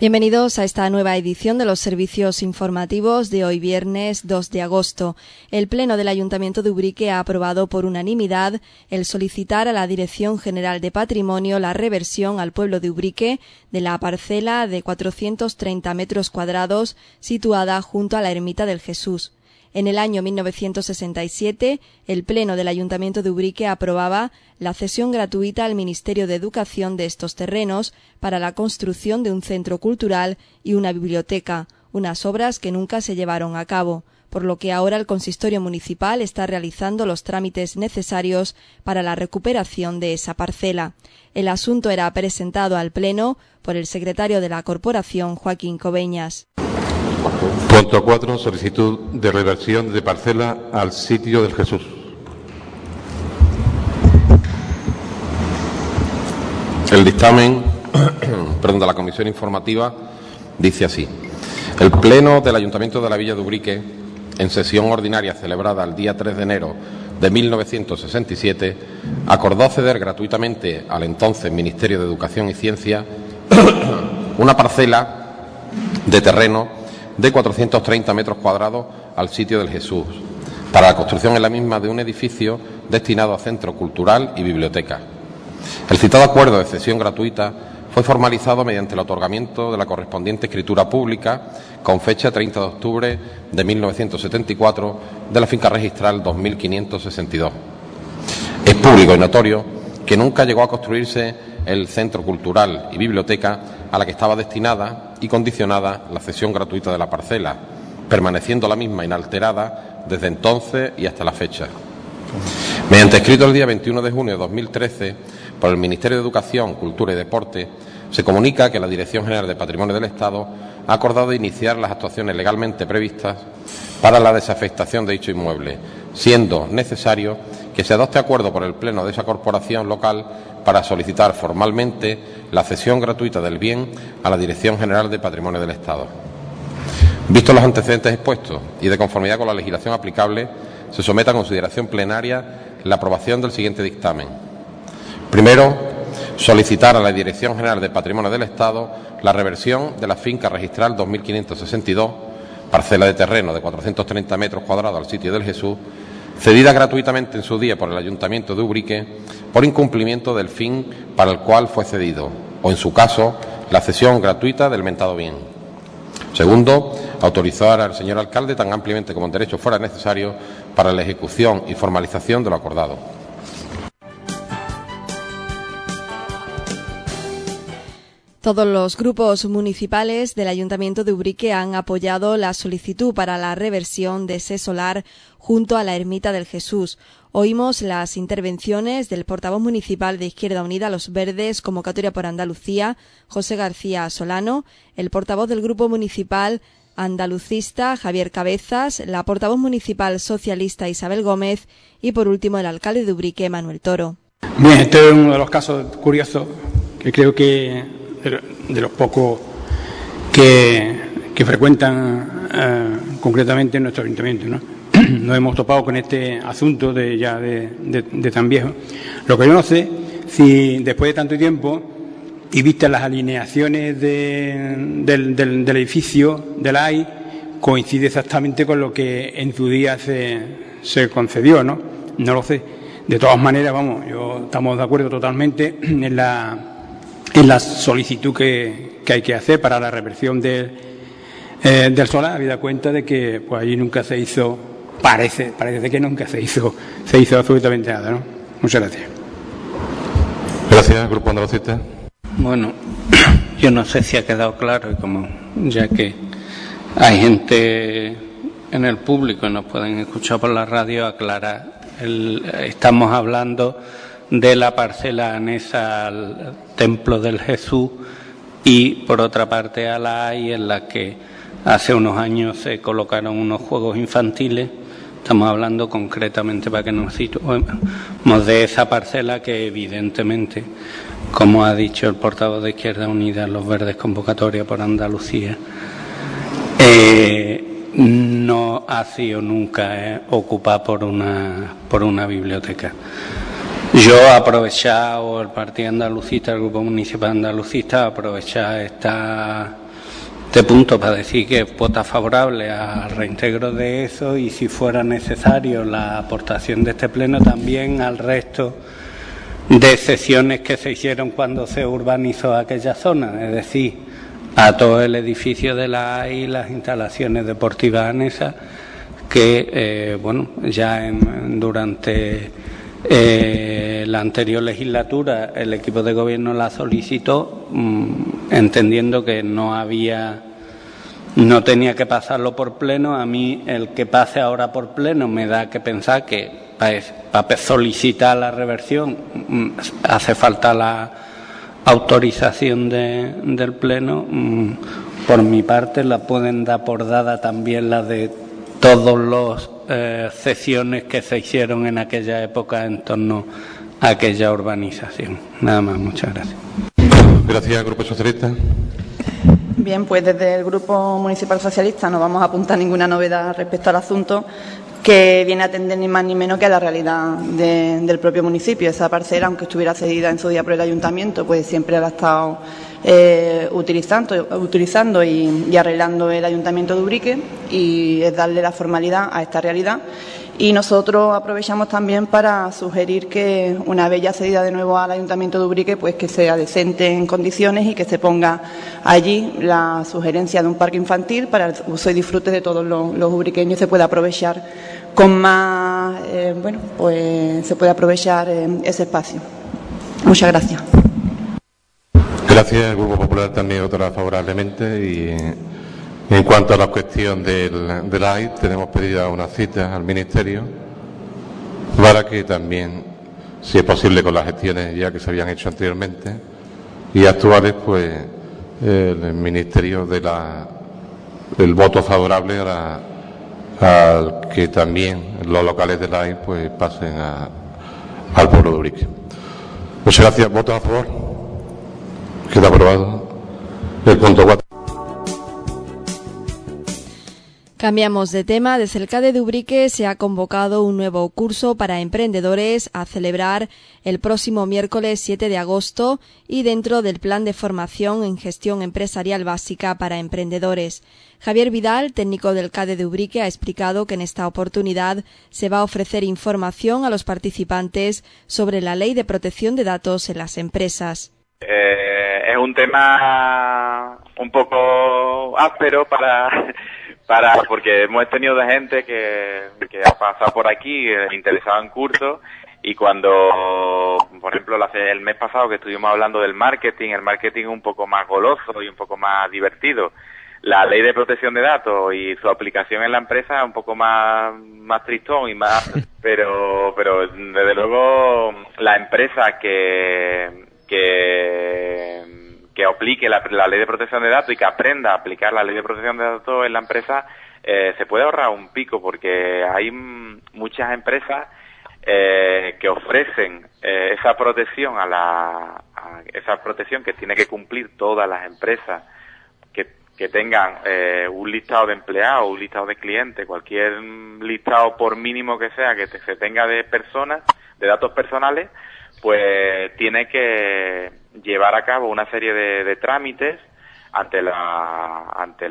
Bienvenidos a esta nueva edición de los servicios informativos de hoy viernes 2 de agosto. El Pleno del Ayuntamiento de Ubrique ha aprobado por unanimidad el solicitar a la Dirección General de Patrimonio la reversión al pueblo de Ubrique de la parcela de 430 metros cuadrados situada junto a la Ermita del Jesús. En el año 1967, el Pleno del Ayuntamiento de Ubrique aprobaba la cesión gratuita al Ministerio de Educación de estos terrenos para la construcción de un centro cultural y una biblioteca, unas obras que nunca se llevaron a cabo, por lo que ahora el Consistorio Municipal está realizando los trámites necesarios para la recuperación de esa parcela. El asunto era presentado al Pleno por el secretario de la Corporación, Joaquín Coveñas. Punto 4. Solicitud de reversión de parcela al sitio del Jesús. El dictamen de la Comisión Informativa dice así. El Pleno del Ayuntamiento de la Villa de Ubrique, en sesión ordinaria celebrada el día 3 de enero de 1967, acordó ceder gratuitamente al entonces Ministerio de Educación y Ciencia una parcela de terreno de 430 metros cuadrados al sitio del Jesús, para la construcción en la misma de un edificio destinado a centro cultural y biblioteca. El citado acuerdo de cesión gratuita fue formalizado mediante el otorgamiento de la correspondiente escritura pública con fecha 30 de octubre de 1974 de la finca registral 2562. Es público y notorio que nunca llegó a construirse el centro cultural y biblioteca a la que estaba destinada y condicionada la cesión gratuita de la parcela, permaneciendo la misma inalterada desde entonces y hasta la fecha. Mediante escrito el día 21 de junio de 2013 por el Ministerio de Educación, Cultura y Deporte, se comunica que la Dirección General de Patrimonio del Estado ha acordado iniciar las actuaciones legalmente previstas para la desafectación de dicho inmueble, siendo necesario que se adopte acuerdo por el Pleno de esa corporación local para solicitar formalmente la cesión gratuita del bien a la Dirección General de Patrimonio del Estado. Vistos los antecedentes expuestos y de conformidad con la legislación aplicable, se somete a consideración plenaria la aprobación del siguiente dictamen. Primero, solicitar a la Dirección General de Patrimonio del Estado la reversión de la finca registral 2562, parcela de terreno de 430 metros cuadrados al sitio del Jesús, cedida gratuitamente en su día por el Ayuntamiento de Ubrique por incumplimiento del fin para el cual fue cedido, o en su caso, la cesión gratuita del mentado bien. Segundo, autorizar al señor alcalde tan ampliamente como en derecho fuera necesario para la ejecución y formalización de lo acordado. Todos los grupos municipales del Ayuntamiento de Ubrique han apoyado la solicitud para la reversión de ese solar junto a la Ermita del Jesús. Oímos las intervenciones del portavoz municipal de Izquierda Unida Los Verdes, Convocatoria por Andalucía, José García Solano, el portavoz del grupo municipal andalucista, Javier Cabezas, la portavoz municipal socialista, Isabel Gómez, y por último el alcalde de Ubrique, Manuel Toro. Bien, este es uno de los casos curiosos que creo que de los pocos que frecuentan concretamente nuestro ayuntamiento, ¿no? Nos hemos topado con este asunto de tan viejo. Lo que yo no sé, si después de tanto tiempo y vistas las alineaciones del edificio de la AI, coincide exactamente con lo que en su día se concedió, ¿no? No lo sé. De todas maneras, estamos de acuerdo totalmente en la solicitud que hay que hacer para la reversión del solar, habida cuenta de que pues allí nunca se hizo, parece que nunca se hizo absolutamente nada, ¿no? Muchas gracias. Gracias, Grupo Andalucista. Bueno, yo no sé si ha quedado claro, y como ya que hay gente en el público y nos pueden escuchar por la radio, aclarar. Estamos hablando de la parcela anexa al Templo del Jesús y, por otra parte, a la AI, en la que hace unos años se colocaron unos juegos infantiles. Estamos hablando concretamente, para que nos situemos, de esa parcela que, evidentemente, como ha dicho el portavoz de Izquierda Unida, Los Verdes, Convocatoria por Andalucía, no ha sido nunca ocupada por una biblioteca. Yo he aprovechado, el Partido Andalucista, el Grupo Municipal Andalucista, aprovechar esta este punto para decir que vota favorable al reintegro de eso y, si fuera necesario, la aportación de este pleno también al resto de excepciones que se hicieron cuando se urbanizó aquella zona, es decir, a todo el edificio de la AI y las instalaciones deportivas anexas que, ya durante la anterior legislatura el equipo de gobierno la solicitó, entendiendo que no tenía que pasarlo por pleno. A mí el que pase ahora por pleno me da que pensar que para solicitar la reversión hace falta la autorización del pleno. Por mi parte, la pueden dar por dada también la de todos los cesiones que se hicieron en aquella época en torno a aquella urbanización. Nada más, muchas gracias. Gracias, Grupo Socialista. Bien, pues desde el Grupo Municipal Socialista no vamos a apuntar ninguna novedad respecto al asunto, que viene a atender ni más ni menos que a la realidad del propio municipio. Esa parcela, aunque estuviera cedida en su día por el ayuntamiento, pues siempre la ha estado utilizando y arreglando el Ayuntamiento de Ubrique, y es darle la formalidad a esta realidad. Y nosotros aprovechamos también para sugerir que, una vez ya cedida de nuevo al Ayuntamiento de Ubrique, pues que sea decente en condiciones y que se ponga allí la sugerencia de un parque infantil para el uso y disfrute de todos los ubriqueños, y se pueda aprovechar con más, pues se puede aprovechar ese espacio. Muchas gracias. Gracias. El Grupo Popular también votará favorablemente. Y en cuanto a la cuestión del AI, tenemos pedida una cita al Ministerio para que también, si es posible con las gestiones ya que se habían hecho anteriormente y actuales, pues el Ministerio el voto favorable al que también los locales del AI pues pasen al pueblo de Ubrique. Muchas gracias. ¿Votos a favor? Queda aprobado. El punto 4. Cambiamos de tema. Desde el CADE de Ubrique se ha convocado un nuevo curso para emprendedores a celebrar el próximo miércoles 7 de agosto y dentro del plan de formación en gestión empresarial básica para emprendedores. Javier Vidal, técnico del CADE de Ubrique, ha explicado que en esta oportunidad se va a ofrecer información a los participantes sobre la Ley de Protección de Datos en las empresas. Es un tema un poco áspero porque hemos tenido de gente que ha pasado por aquí interesado en cursos, y cuando, por ejemplo, el mes pasado que estuvimos hablando del marketing, el marketing es un poco más goloso y un poco más divertido. La Ley de Protección de Datos y su aplicación en la empresa es un poco más tristón y más, pero desde luego la empresa que aplique la Ley de Protección de Datos y que aprenda a aplicar la Ley de Protección de Datos en la empresa, se puede ahorrar un pico, porque hay muchas empresas que ofrecen esa protección esa protección que tiene que cumplir todas las empresas que tengan un listado de empleados, un listado de clientes, cualquier listado por mínimo que sea que se tenga de personas, de datos personales, pues tiene que llevar a cabo una serie de trámites ante la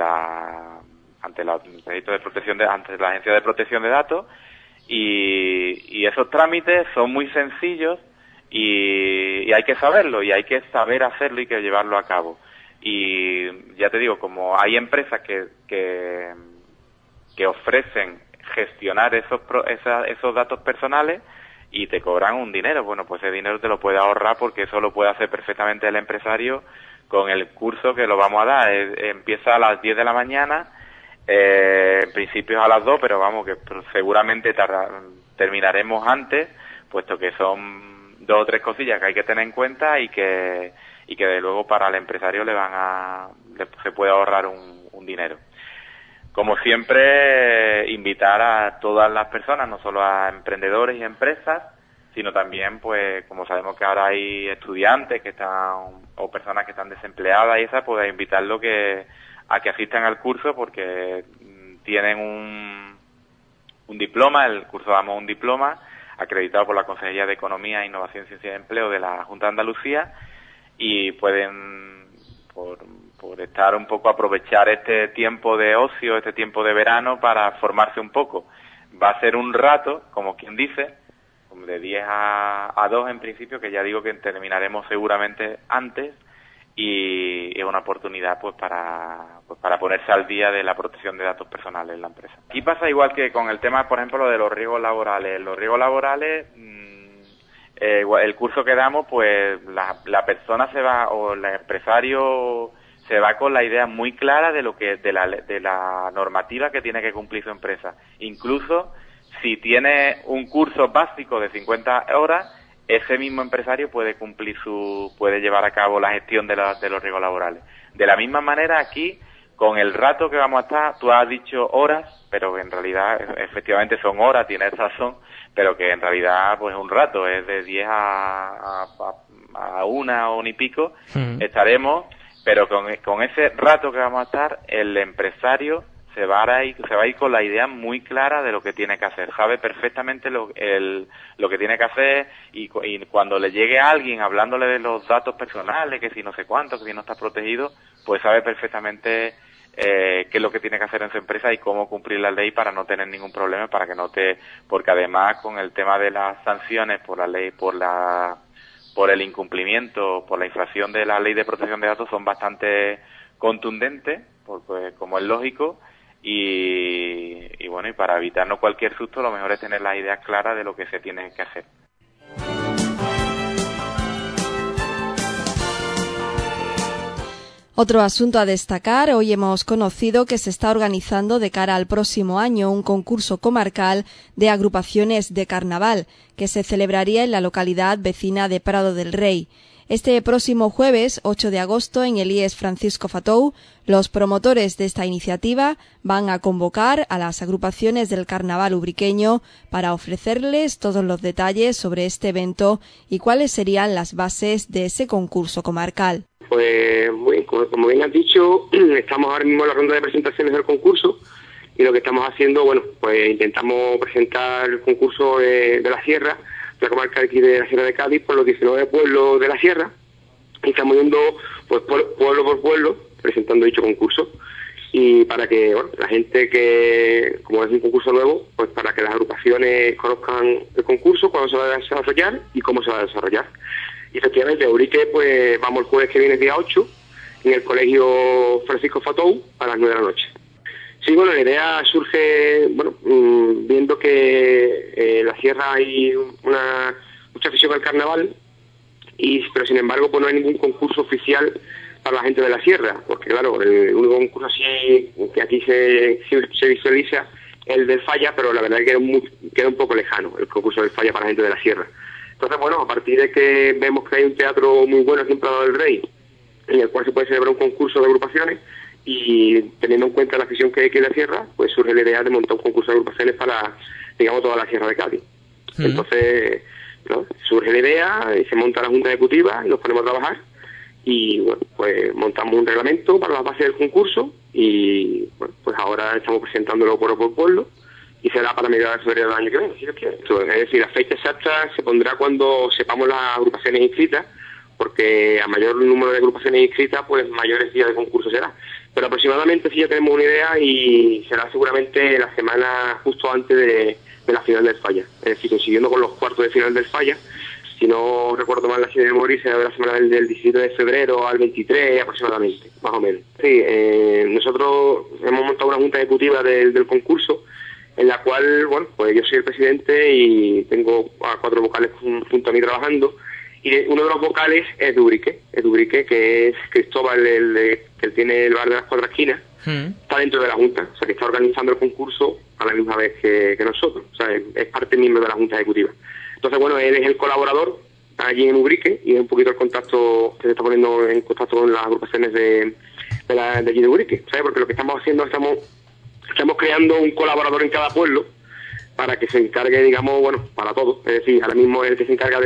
Agencia de Protección de Datos, y esos trámites son muy sencillos y hay que saberlo, y hay que saber hacerlo y que llevarlo a cabo. Y ya te digo, como hay empresas que ofrecen gestionar esos datos personales y te cobran un dinero, bueno, pues ese dinero te lo puedes ahorrar, porque eso lo puede hacer perfectamente el empresario con el curso que lo vamos a dar. Empieza a las 10 de la mañana, en principio a las 2, pero vamos, que seguramente terminaremos antes, puesto que son 2 o 3 cosillas que hay que tener en cuenta y que de luego para el empresario se puede ahorrar un dinero. Como siempre, invitar a todas las personas, no solo a emprendedores y empresas, sino también, pues, como sabemos que ahora hay estudiantes o personas que están desempleadas y esas, pues invitarlos a que asistan al curso, porque tienen un diploma. El curso damos un diploma acreditado por la Consejería de Economía, Innovación, Ciencia y Empleo de la Junta de Andalucía, y pueden, por por estar un poco, aprovechar este tiempo de ocio, este tiempo de verano para formarse un poco. Va a ser un rato, como quien dice, de 10 a 2 en principio, que ya digo que terminaremos seguramente antes, y es una oportunidad pues para ponerse al día de la protección de datos personales en la empresa. Aquí pasa igual que con el tema, por ejemplo, de los riesgos laborales. Los riesgos laborales, el curso que damos, pues la persona se va, o el empresario se va con la idea muy clara de lo que de la normativa que tiene que cumplir su empresa. Incluso si tiene un curso básico de 50 horas, ese mismo empresario puede puede llevar a cabo la gestión de los riesgos laborales. De la misma manera, aquí, con el rato que vamos a estar, tú has dicho horas, pero en realidad efectivamente son horas, tienes razón, pero que en realidad pues un rato, es de 10 a 1 o ni pico, estaremos, pero con ese rato que vamos a estar, el empresario se va a ir con la idea muy clara de lo que tiene que hacer, sabe perfectamente lo que tiene que hacer, y cuando le llegue a alguien hablándole de los datos personales, que si no sé cuánto, que si no está protegido, pues sabe perfectamente qué es lo que tiene que hacer en su empresa y cómo cumplir la ley para no tener ningún problema, porque además con el tema de las sanciones por la ley, por el incumplimiento, por la infracción de la ley de protección de datos, son bastante contundentes, pues, como es lógico. Y bueno, y para evitarnos cualquier susto, lo mejor es tener las ideas claras de lo que se tiene que hacer. Otro asunto a destacar: hoy hemos conocido que se está organizando de cara al próximo año un concurso comarcal de agrupaciones de carnaval que se celebraría en la localidad vecina de Prado del Rey. Este próximo jueves 8 de agosto en el IES Francisco Fatou, los promotores de esta iniciativa van a convocar a las agrupaciones del carnaval ubriqueño para ofrecerles todos los detalles sobre este evento y cuáles serían las bases de ese concurso comarcal. Pues como bien has dicho, estamos ahora mismo en la ronda de presentaciones del concurso, y lo que estamos haciendo, bueno, pues intentamos presentar el concurso de la Sierra, la comarca aquí de la Sierra de Cádiz, por los 19 pueblos de la Sierra, y estamos yendo pues pueblo por pueblo presentando dicho concurso, y para que la gente, que como es un concurso nuevo, pues para que las agrupaciones conozcan el concurso, cuándo se va a desarrollar y cómo se va a desarrollar. Y efectivamente, Ubrique, pues vamos el jueves que viene, día 8, en el colegio Francisco Fatou, a las 9 de la noche. Sí, bueno, la idea surge, viendo que en la Sierra hay mucha afición al carnaval, pero sin embargo pues no hay ningún concurso oficial para la gente de la Sierra, porque claro, el único concurso así que aquí se visualiza es el del Falla, pero la verdad es que queda un poco lejano el concurso del Falla para la gente de la Sierra. Entonces, bueno, a partir de que vemos que hay un teatro muy bueno aquí en Prado del Rey, en el cual se puede celebrar un concurso de agrupaciones, y teniendo en cuenta la afición que hay aquí en la Sierra, pues surge la idea de montar un concurso de agrupaciones para, digamos, toda la Sierra de Cádiz. Entonces, surge la idea, y se monta la Junta Ejecutiva, y nos ponemos a trabajar, y bueno, pues montamos un reglamento para las bases del concurso, y bueno, pues ahora estamos presentándolo pueblo por pueblo, y será para mediados de febrero del año que viene, si Dios quiere. Es decir, la fecha exacta se pondrá cuando sepamos las agrupaciones inscritas, porque a mayor número de agrupaciones inscritas, pues mayores días de concurso será. Pero aproximadamente sí ya tenemos una idea, y será seguramente la semana justo antes de la final del Falla. Es decir, coincidiendo con los cuartos de final del Falla. Si no recuerdo mal, la serie de memoria será de la semana del 17 de febrero al 23 aproximadamente, más o menos. Sí, nosotros hemos montado una junta ejecutiva del concurso, en la cual, bueno, pues yo soy el presidente y tengo a 4 vocales junto a mí trabajando, y uno de los vocales es de Ubrique, que es Cristóbal, que tiene el bar de las 4 esquinas, está dentro de la junta, o sea que está organizando el concurso a la misma vez que nosotros, o sea, es parte miembro de la junta ejecutiva. Entonces, bueno, él es el colaborador allí en Ubrique, y es un poquito el contacto que se está poniendo en contacto con las agrupaciones de allí de Ubrique, ¿sabes? Porque lo que estamos haciendo, estamos creando un colaborador en cada pueblo para que se encargue, digamos, bueno, para todo. Es decir, ahora mismo es el que se encarga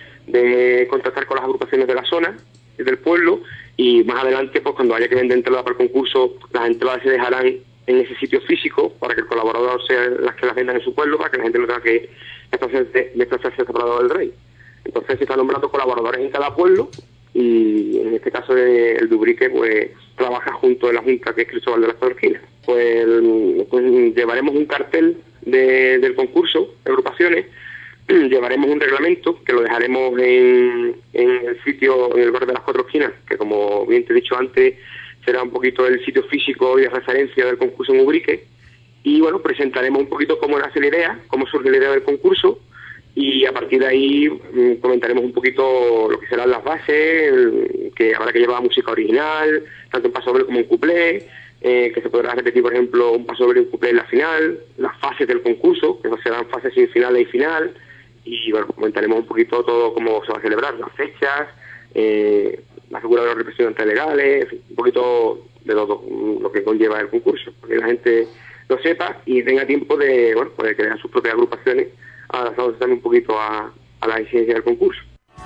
de contactar con las agrupaciones de la zona, del pueblo, y más adelante, pues cuando haya que vender entradas para el concurso, las entradas se dejarán en ese sitio físico para que el colaborador sea las que las vendan en su pueblo, para que la gente no tenga que desplazarse a Prado del Rey. Entonces se están nombrando colaboradores en cada pueblo, y en en este caso el de Ubrique, pues trabaja junto a la Junta, que es Cristóbal de las Cuatro Esquinas. Pues llevaremos un cartel del concurso de agrupaciones, llevaremos un reglamento que lo dejaremos en el sitio, en el bar de las Cuatro Esquinas, que como bien te he dicho antes, será un poquito el sitio físico y de referencia del concurso en Ubrique. Y bueno, presentaremos un poquito cómo nace la idea, cómo surge la idea del concurso, y a partir de ahí comentaremos un poquito lo que serán las bases, que habrá que llevar música original, tanto en paso doble como en cuplé, que se podrá repetir, por ejemplo, un paso doble y un cuplé en la final, las fases del concurso, que serán fases semifinales y final, y bueno, comentaremos un poquito todo cómo se va a celebrar, las fechas, la figura de los representantes legales, un poquito de todo lo que conlleva el concurso, para que la gente lo sepa y tenga tiempo de, bueno, pues de crear sus propias agrupaciones, adaptándose también un poquito a la exigencia del concurso.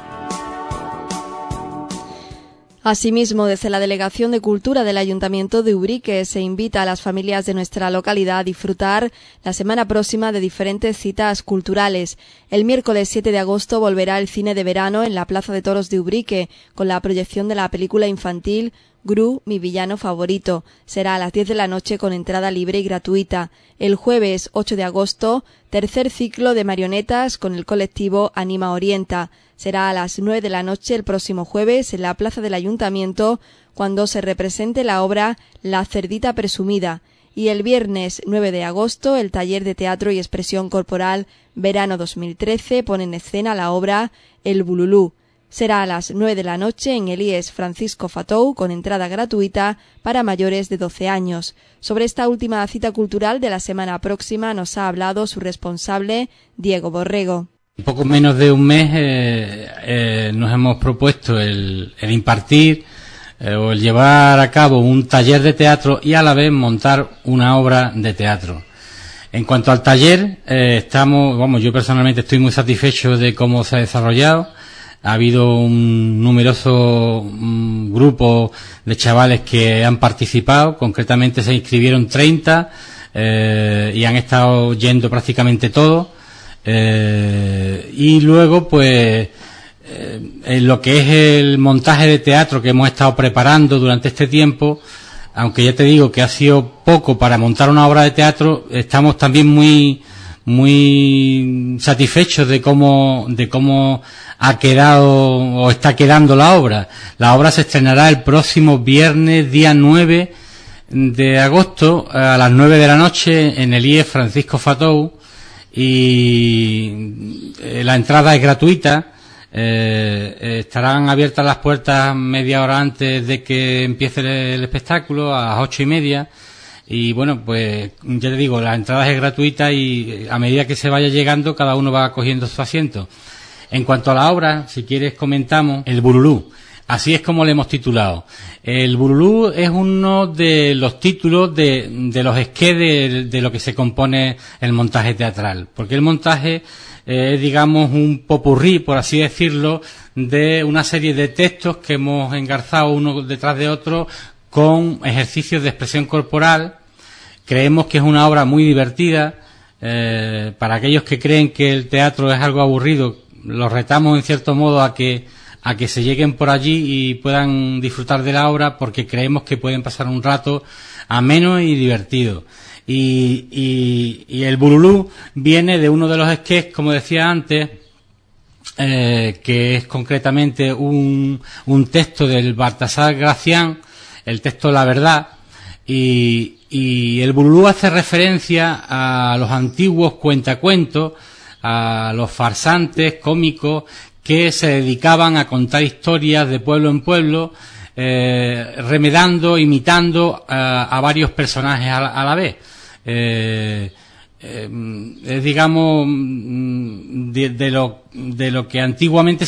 Asimismo, desde la Delegación de Cultura del Ayuntamiento de Ubrique se invita a las familias de nuestra localidad a disfrutar la semana próxima de diferentes citas culturales. El miércoles 7 de agosto volverá el cine de verano en la Plaza de Toros de Ubrique, con la proyección de la película infantil Gru, mi villano favorito. Será a las 10 de la noche con entrada libre y gratuita. El jueves 8 de agosto, tercer ciclo de marionetas con el colectivo Anima Orienta. Será a las 9 de la noche el próximo jueves en la Plaza del Ayuntamiento, cuando se represente la obra La cerdita presumida. Y el viernes 9 de agosto, el taller de teatro y expresión corporal Verano 2013 pone en escena la obra El Bululú. Será a las 9 de la noche en el IES Francisco Fatou, con entrada gratuita para mayores de 12 años. Sobre esta última cita cultural de la semana próxima nos ha hablado su responsable, Diego Borrego. Un poco menos de un mes nos hemos propuesto el impartir o el llevar a cabo un taller de teatro y a la vez montar una obra de teatro. En cuanto al taller, yo personalmente estoy muy satisfecho de cómo se ha desarrollado. Ha habido un numeroso grupo de chavales que han participado, concretamente se inscribieron 30 y han estado yendo prácticamente todos. Y luego, pues, en lo que es el montaje de teatro que hemos estado preparando durante este tiempo, aunque ya te digo que ha sido poco para montar una obra de teatro, estamos también muy satisfechos de cómo ha quedado o está quedando la obra. La obra se estrenará el próximo viernes, día 9 de agosto, a las 9 de la noche en el IES Francisco Fatou, y la entrada es gratuita. Estarán abiertas las puertas media hora antes de que empiece el espectáculo, a las 8:30. Y bueno, pues ya te digo, la entrada es gratuita y a medida que se vaya llegando, cada uno va cogiendo su asiento. En cuanto a la obra, si quieres comentamos El Bululú. Así es como le hemos titulado. El Bululú es uno de los títulos de los esqués de lo que se compone el montaje teatral. Porque el montaje es, digamos, un popurrí, por así decirlo, de una serie de textos que hemos engarzado uno detrás de otro con ejercicios de expresión corporal. Creemos que es una obra muy divertida. Para aquellos que creen que el teatro es algo aburrido, los retamos en cierto modo a que se lleguen por allí y puedan disfrutar de la obra, porque creemos que pueden pasar un rato ameno y divertido. Y el Bululú viene de uno de los esqués, como decía antes, que es concretamente un texto del Baltasar Gracián, el texto La Verdad, y el Bululú hace referencia a los antiguos cuentacuentos, a los farsantes cómicos que se dedicaban a contar historias de pueblo en pueblo, remedando, imitando a varios personajes a la vez. Es, digamos, de lo que antiguamente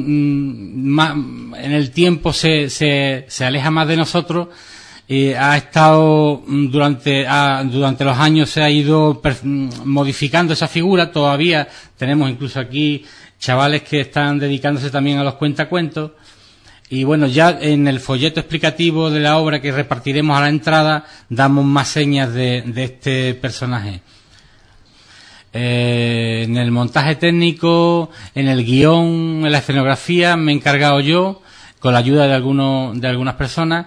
en el tiempo se aleja más de nosotros. Ha estado durante los años, se ha ido modificando esa figura. Todavía tenemos incluso aquí chavales que están dedicándose también a los cuentacuentos. Y bueno, ya en el folleto explicativo de la obra que repartiremos a la entrada damos más señas de este personaje. En el montaje técnico, en el guión, en la escenografía me he encargado yo. con la ayuda de algunas personas,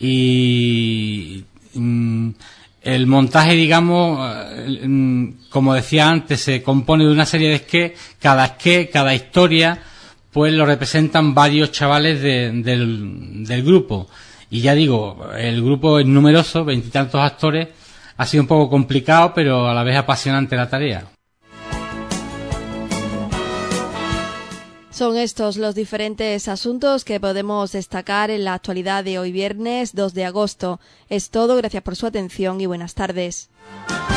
y el montaje, digamos, como decía antes, se compone de una serie de sketches. Cada historia, pues lo representan varios chavales del grupo. Y ya digo, el grupo es numeroso, 20 y tantos actores. Ha sido un poco complicado, pero a la vez apasionante la tarea. Son estos los diferentes asuntos que podemos destacar en la actualidad de hoy viernes 2 de agosto. Es todo, gracias por su atención y buenas tardes.